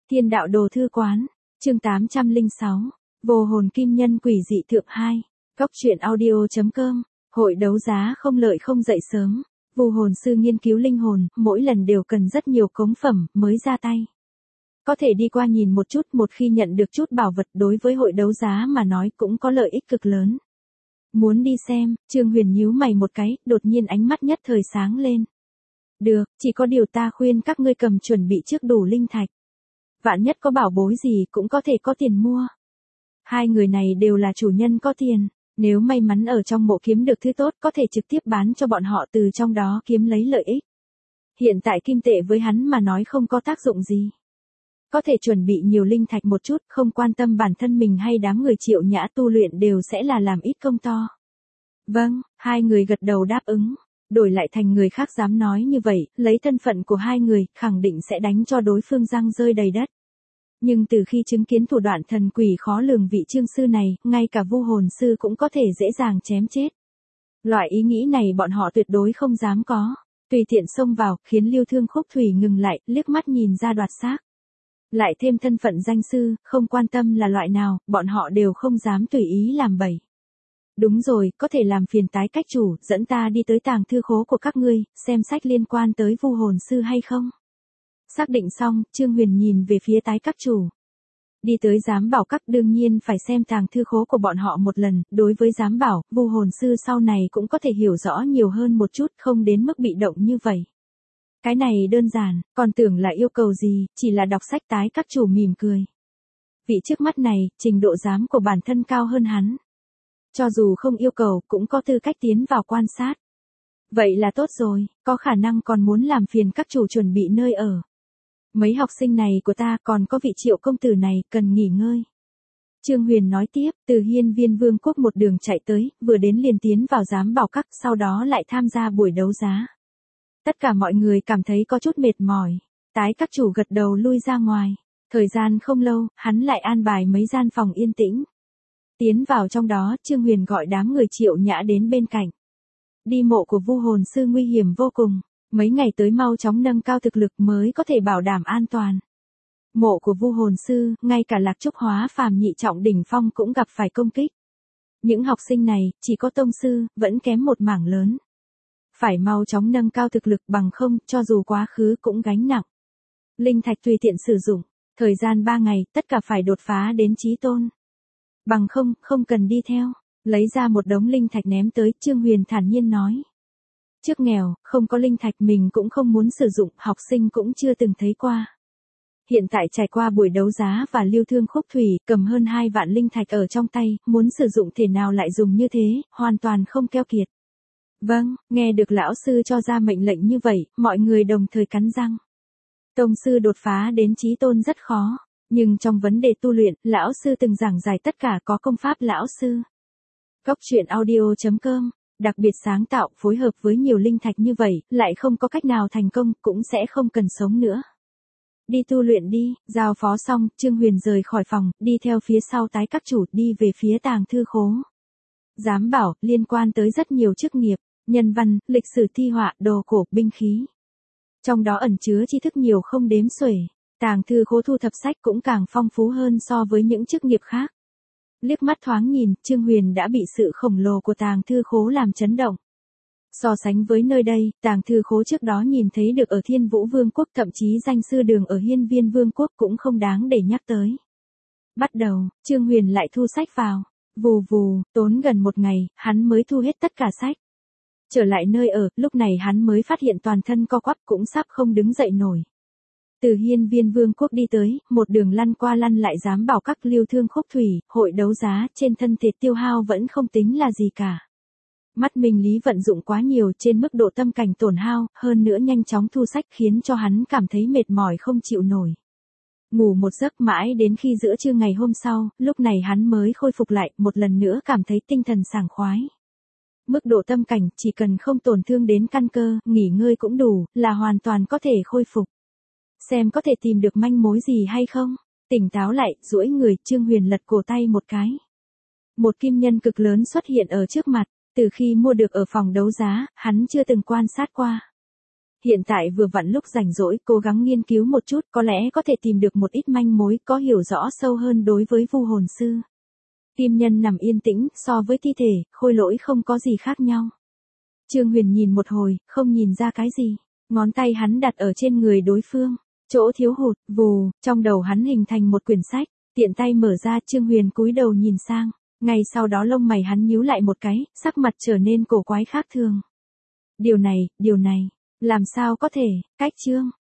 Thiên đạo đồ thư quán, chương 806, vô hồn kim nhân quỷ dị thượng 2, Cốc truyện audio.com, hội đấu giá không lợi không dậy sớm, vu hồn sư nghiên cứu linh hồn, mỗi lần đều cần rất nhiều cống phẩm mới ra tay. Có thể đi qua nhìn một chút, một khi nhận được chút bảo vật đối với hội đấu giá mà nói cũng có lợi ích cực lớn. Muốn đi xem, Trương Huyền nhíu mày một cái, đột nhiên ánh mắt nhất thời sáng lên. Được, chỉ có điều ta khuyên các ngươi cầm chuẩn bị trước đủ linh thạch. Vạn nhất có bảo bối gì cũng có thể có tiền mua. Hai người này đều là chủ nhân có tiền, nếu may mắn ở trong mộ kiếm được thứ tốt có thể trực tiếp bán cho bọn họ từ trong đó kiếm lấy lợi ích. Hiện tại kim tệ với hắn mà nói không có tác dụng gì. Có thể chuẩn bị nhiều linh thạch một chút, không quan tâm bản thân mình hay đám người Triệu Nhã tu luyện đều sẽ là làm ít công to. Vâng, hai người gật đầu đáp ứng. Đổi lại thành người khác dám nói như vậy, lấy thân phận của hai người, khẳng định sẽ đánh cho đối phương răng rơi đầy đất. Nhưng từ khi chứng kiến thủ đoạn thần quỷ khó lường vị Trương sư này, ngay cả vu hồn sư cũng có thể dễ dàng chém chết. Loại ý nghĩ này bọn họ tuyệt đối không dám có. Tùy tiện xông vào, khiến Lưu Thương Khúc Thủy ngừng lại, liếc mắt nhìn ra đoạt xác. Lại thêm thân phận danh sư, không quan tâm là loại nào, bọn họ đều không dám tùy ý làm bậy. Đúng rồi, có thể làm phiền tái cách chủ, dẫn ta đi tới tàng thư khố của các ngươi, xem sách liên quan tới vu hồn sư hay không? Xác định xong, Trương Huyền nhìn về phía tái các chủ. Đi tới giám bảo các đương nhiên phải xem tàng thư khố của bọn họ một lần, đối với giám bảo, vu hồn sư sau này cũng có thể hiểu rõ nhiều hơn một chút, không đến mức bị động như vậy. Cái này đơn giản, còn tưởng là yêu cầu gì, chỉ là đọc sách. Tái các chủ mỉm cười. Vị trước mắt này, trình độ giám của bản thân cao hơn hắn. Cho dù không yêu cầu, cũng có tư cách tiến vào quan sát. Vậy là tốt rồi, có khả năng còn muốn làm phiền các chủ chuẩn bị nơi ở. Mấy học sinh này của ta còn có vị Triệu công tử này cần nghỉ ngơi. Trương Huyền nói tiếp, từ Hiên Viên Vương quốc một đường chạy tới, vừa đến liền tiến vào giám bảo các, sau đó lại tham gia buổi đấu giá. Tất cả mọi người cảm thấy có chút mệt mỏi. Tái các chủ gật đầu lui ra ngoài. Thời gian không lâu, hắn lại an bài mấy gian phòng yên tĩnh. Tiến vào trong đó, Trương Huyền gọi đám người Triệu Nhã đến bên cạnh. Đi mộ của vu hồn sư nguy hiểm vô cùng. Mấy ngày tới mau chóng nâng cao thực lực mới có thể bảo đảm an toàn. Mộ của vu hồn sư, ngay cả Lạc Trúc Hóa phàm nhị trọng đỉnh phong cũng gặp phải công kích. Những học sinh này, chỉ có tông sư, vẫn kém một mảng lớn. Phải mau chóng nâng cao thực lực, bằng không, cho dù quá khứ cũng gánh nặng. Linh thạch tùy tiện sử dụng, thời gian 3 ngày, tất cả phải đột phá đến chí tôn. Bằng không, không cần đi theo. Lấy ra một đống linh thạch ném tới, Trương Huyền thản nhiên nói. Trước nghèo, không có linh thạch mình cũng không muốn sử dụng, học sinh cũng chưa từng thấy qua. Hiện tại trải qua buổi đấu giá và Lưu Thương Khúc Thủy, cầm hơn 2 vạn linh thạch ở trong tay, muốn sử dụng thể nào lại dùng như thế, hoàn toàn không keo kiệt. Vâng, nghe được lão sư cho ra mệnh lệnh như vậy, mọi người đồng thời cắn răng. Tông sư đột phá đến chí tôn rất khó, nhưng trong vấn đề tu luyện, lão sư từng giảng giải tất cả có công pháp lão sư. Cốc truyện audio.com, đặc biệt sáng tạo, phối hợp với nhiều linh thạch như vậy, lại không có cách nào thành công, cũng sẽ không cần sống nữa. Đi tu luyện đi, giao phó xong, Trương Huyền rời khỏi phòng, đi theo phía sau tái các chủ, đi về phía tàng thư khố. Giám bảo, liên quan tới rất nhiều chức nghiệp, nhân văn, lịch sử thi họa, đồ cổ, binh khí. Trong đó ẩn chứa tri thức nhiều không đếm xuể, tàng thư khố thu thập sách cũng càng phong phú hơn so với những chức nghiệp khác. Liếc mắt thoáng nhìn, Trương Huyền đã bị sự khổng lồ của tàng thư khố làm chấn động. So sánh với nơi đây, tàng thư khố trước đó nhìn thấy được ở Thiên Vũ Vương quốc, thậm chí danh sư đường ở Hiên Viên Vương quốc cũng không đáng để nhắc tới. Bắt đầu, Trương Huyền lại thu sách vào. Vù vù, tốn gần một ngày, hắn mới thu hết tất cả sách. Trở lại nơi ở, lúc này hắn mới phát hiện toàn thân co quắp cũng sắp không đứng dậy nổi. Từ Hiên Viên Vương quốc đi tới, một đường lăn qua lăn lại giám bảo các Lưu Thương Khúc Thủy, hội đấu giá, trên thân thể tiêu hao vẫn không tính là gì cả. Mắt mình lý vận dụng quá nhiều trên mức độ tâm cảnh tổn hao, hơn nữa nhanh chóng thu sách khiến cho hắn cảm thấy mệt mỏi không chịu nổi. Ngủ một giấc mãi đến khi giữa trưa ngày hôm sau, lúc này hắn mới khôi phục lại, một lần nữa cảm thấy tinh thần sảng khoái. Mức độ tâm cảnh, chỉ cần không tổn thương đến căn cơ, nghỉ ngơi cũng đủ, là hoàn toàn có thể khôi phục. Xem có thể tìm được manh mối gì hay không. Tỉnh táo lại, duỗi người, Trương Huyền lật cổ tay một cái. Một kim nhân cực lớn xuất hiện ở trước mặt, từ khi mua được ở phòng đấu giá, hắn chưa từng quan sát qua. Hiện tại vừa vặn lúc rảnh rỗi, cố gắng nghiên cứu một chút, có lẽ có thể tìm được một ít manh mối, có hiểu rõ sâu hơn đối với vu hồn sư. Kim Nhân nằm yên tĩnh, so với thi thể, khôi lỗi không có gì khác nhau. Trương Huyền nhìn một hồi, không nhìn ra cái gì. Ngón tay hắn đặt ở trên người đối phương. Chỗ thiếu hụt, vù, trong đầu hắn hình thành một quyển sách. Tiện tay mở ra, Trương Huyền cúi đầu nhìn sang. Ngay sau đó lông mày hắn nhíu lại một cái, sắc mặt trở nên cổ quái khác thường. Điều này, làm sao có thể, cách chương.